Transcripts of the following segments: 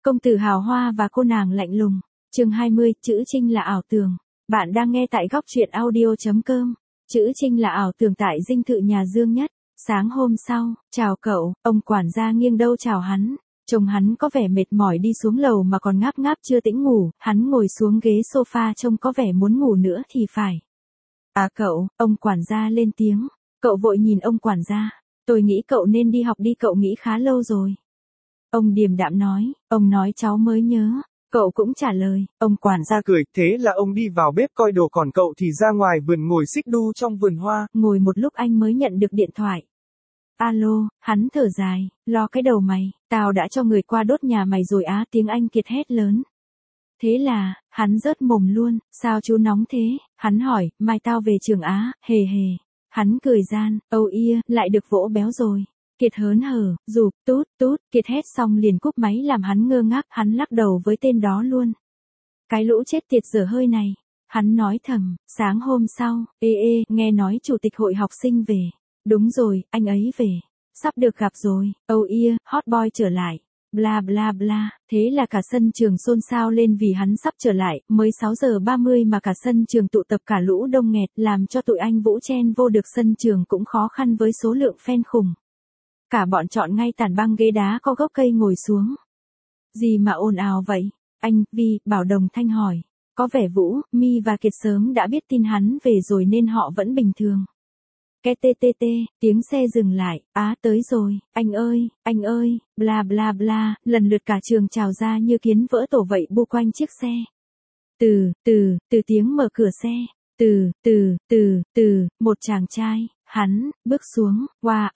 Công tử hào hoa và cô nàng lạnh lùng. Chương 20, chữ Trinh là ảo tưởng. Bạn đang nghe tại góc truyện audio.com. Chữ Trinh là ảo tưởng tại dinh thự nhà Dương Nhất. Sáng hôm sau, chào cậu, ông quản gia nghiêng đâu chào hắn. Trông hắn có vẻ mệt mỏi đi xuống lầu mà còn ngáp ngáp chưa tĩnh ngủ, hắn ngồi xuống ghế sofa trông có vẻ muốn ngủ nữa thì phải. À cậu, ông quản gia lên tiếng. Cậu vội nhìn ông quản gia. Tôi nghĩ cậu nên đi học đi, cậu nghĩ khá lâu rồi. Ông điềm đạm nói, ông nói cháu mới nhớ. Cậu cũng trả lời, ông quản gia cười, thế là ông đi vào bếp coi đồ còn cậu thì ra ngoài vườn ngồi xích đu trong vườn hoa. Ngồi một lúc anh mới nhận được điện thoại. Alo, hắn thở dài, lo cái đầu mày, tao đã cho người qua đốt nhà mày rồi á, tiếng Anh Kiệt hét lớn. Thế là, hắn rớt mồm luôn, sao chú nóng thế, hắn hỏi, mai tao về trường á, hề hề. Hắn cười gian, âu ia, lại được vỗ béo rồi. Kiệt hớn hở, rụp, tút, tút, Kiệt hét xong liền cúp máy làm hắn ngơ ngác, hắn lắc đầu với tên đó luôn. Cái lũ chết tiệt dở hơi này. Hắn nói thầm, sáng hôm sau, nghe nói chủ tịch hội học sinh về. Đúng rồi, anh ấy về. Sắp được gặp rồi, ia, hot boy trở lại. Bla bla bla, thế là cả sân trường xôn xao lên vì hắn sắp trở lại, mới 6 giờ 30 mà cả sân trường tụ tập cả lũ đông nghẹt, làm cho tụi anh Vũ chen vô được sân trường cũng khó khăn với số lượng fan khủng. Cả bọn chọn ngay tản băng ghế đá có gốc cây ngồi xuống. Gì mà ồn ào vậy? Anh, Vi, Bảo đồng thanh hỏi. Có vẻ Vũ, Mi và Kiệt sớm đã biết tin hắn về rồi nên họ vẫn bình thường. Cái tê, tiếng xe dừng lại, tới rồi, anh ơi, bla bla bla, lần lượt cả trường trào ra như kiến vỡ tổ vậy bu quanh chiếc xe. Từ tiếng mở cửa xe, một chàng trai, hắn, bước xuống, wow,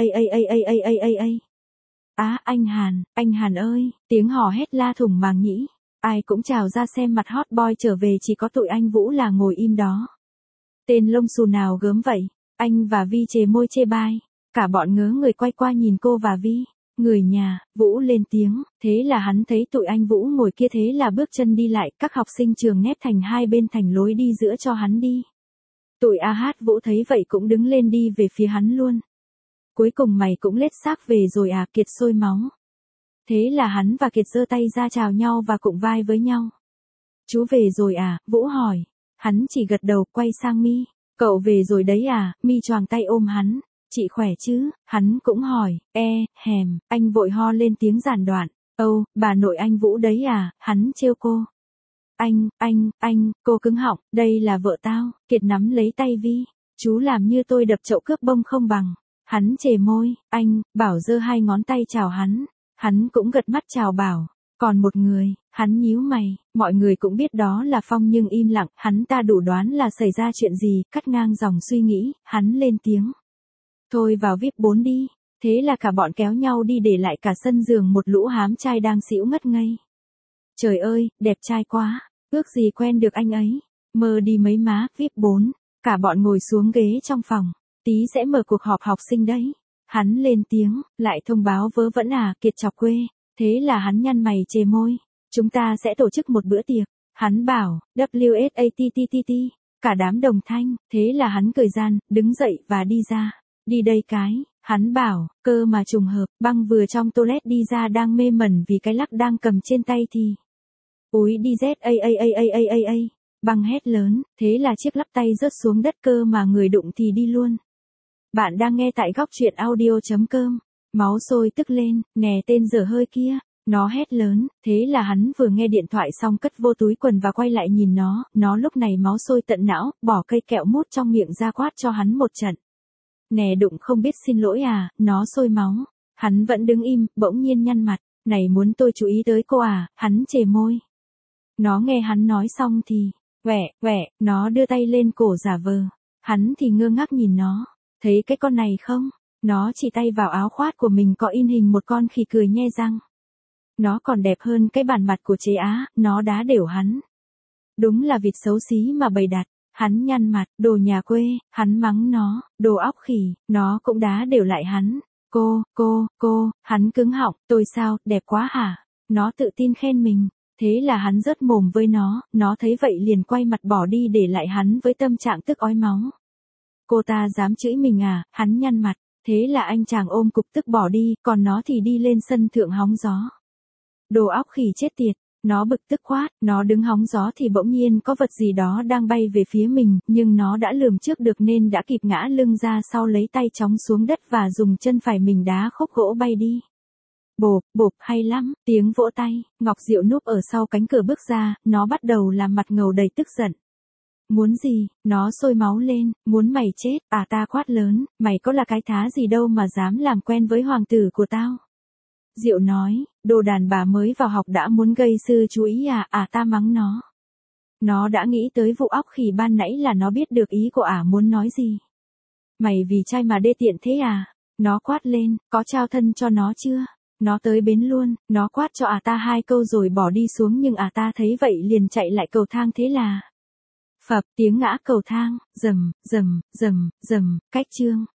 anh Hàn ơi, tiếng hò hét la thủng màng nhĩ, ai cũng trào ra xem mặt hot boy trở về, chỉ có tụi anh Vũ là ngồi im đó. Tên lông xù nào gớm vậy? Anh và Vi chề môi chê bai, cả bọn ngớ người quay qua nhìn cô và Vi. Người nhà, Vũ lên tiếng, thế là hắn thấy tụi anh Vũ ngồi kia thế là bước chân đi lại, các học sinh trường nép thành hai bên thành lối đi giữa cho hắn đi. Tụi Vũ thấy vậy cũng đứng lên đi về phía hắn luôn. Cuối cùng mày cũng lết xác về rồi à, Kiệt sôi máu. Thế là hắn và Kiệt giơ tay ra chào nhau và cụng vai với nhau. Chú về rồi à, Vũ hỏi. Hắn chỉ gật đầu quay sang Mi. Cậu về rồi đấy à, Mi choàng tay ôm hắn. Chị khỏe chứ, hắn cũng hỏi, anh vội ho lên tiếng giản đoạn. Bà nội anh Vũ đấy à, hắn trêu cô. Cô cứng họng, đây là vợ tao, Kiệt nắm lấy tay Vi. Chú làm như tôi đập chậu cướp bông không bằng. Hắn chề môi, Bảo giơ hai ngón tay chào hắn. Hắn cũng gật mắt chào Bảo. Còn một người, hắn nhíu mày, mọi người cũng biết đó là Phong nhưng im lặng, hắn ta đủ đoán là xảy ra chuyện gì, cắt ngang dòng suy nghĩ, hắn lên tiếng. Thôi vào VIP 4 đi, thế là cả bọn kéo nhau đi để lại cả sân giường một lũ hám trai đang xỉu ngất ngây. Trời ơi, đẹp trai quá, ước gì quen được anh ấy, mơ đi mấy má, VIP 4, cả bọn ngồi xuống ghế trong phòng, tí sẽ mở cuộc họp học sinh đấy. Hắn lên tiếng, lại thông báo vớ vẩn à, Kiệt chọc quê. Thế là hắn nhăn mày chề môi. Chúng ta sẽ tổ chức một bữa tiệc. Hắn bảo, WSATTTT. Cả đám đồng thanh. Thế là hắn cười gian, đứng dậy và đi ra. Đi đây cái. Hắn bảo, cơ mà trùng hợp, Băng vừa trong toilet đi ra đang mê mẩn vì cái lắc đang cầm trên tay thì. Úi đi z. Băng hét lớn. Thế là chiếc lắc tay rớt xuống đất, cơ mà người đụng thì đi luôn. Bạn đang nghe tại góc truyện audio.com. Máu sôi tức lên, nè tên dở hơi kia, nó hét lớn, thế là hắn vừa nghe điện thoại xong cất vô túi quần và quay lại nhìn nó lúc này máu sôi tận não, bỏ cây kẹo mút trong miệng ra quát cho hắn một trận. Nè đụng không biết xin lỗi à, nó sôi máu. Hắn vẫn đứng im, bỗng nhiên nhăn mặt, này muốn tôi chú ý tới cô à, hắn chề môi. Nó nghe hắn nói xong thì, nó đưa tay lên cổ giả vờ, hắn thì ngơ ngác nhìn nó, thấy cái con này không? Nó chỉ tay vào áo khoác của mình có in hình một con khỉ cười nhe răng. Nó còn đẹp hơn cái bản mặt của chế Á, nó đá đều hắn. Đúng là vịt xấu xí mà bày đặt, hắn nhăn mặt, đồ nhà quê, hắn mắng nó, đồ óc khỉ, nó cũng đá đều lại hắn. Cô, hắn cứng họng, tôi sao, đẹp quá hả? Nó tự tin khen mình, thế là hắn rớt mồm với nó thấy vậy liền quay mặt bỏ đi để lại hắn với tâm trạng tức ói máu. Cô ta dám chửi mình à, hắn nhăn mặt. Thế là anh chàng ôm cục tức bỏ đi, còn nó thì đi lên sân thượng hóng gió. Đồ óc khỉ chết tiệt. Nó bực tức quát, nó đứng hóng gió thì bỗng nhiên có vật gì đó đang bay về phía mình, nhưng nó đã lường trước được nên đã kịp ngã lưng ra sau lấy tay chóng xuống đất và dùng chân phải mình đá khúc gỗ bay đi. Bộp, bộp, hay lắm, tiếng vỗ tay, Ngọc Diệu núp ở sau cánh cửa bước ra, nó bắt đầu làm mặt ngầu đầy tức giận. Muốn gì, nó sôi máu lên, muốn mày chết, ta quát lớn, mày có là cái thá gì đâu mà dám làm quen với hoàng tử của tao. Diệu nói, đồ đàn bà mới vào học đã muốn gây sự chú ý ta mắng nó. Nó đã nghĩ tới vụ óc khỉ ban nãy là nó biết được ý của muốn nói gì. Mày vì trai mà đê tiện thế à? Nó quát lên, có trao thân cho nó chưa? Nó tới bến luôn, nó quát cho ta 2 câu rồi bỏ đi xuống nhưng ta thấy vậy liền chạy lại cầu thang thế là. Phập tiếng ngã cầu thang, rầm, rầm, rầm, rầm, cách chương.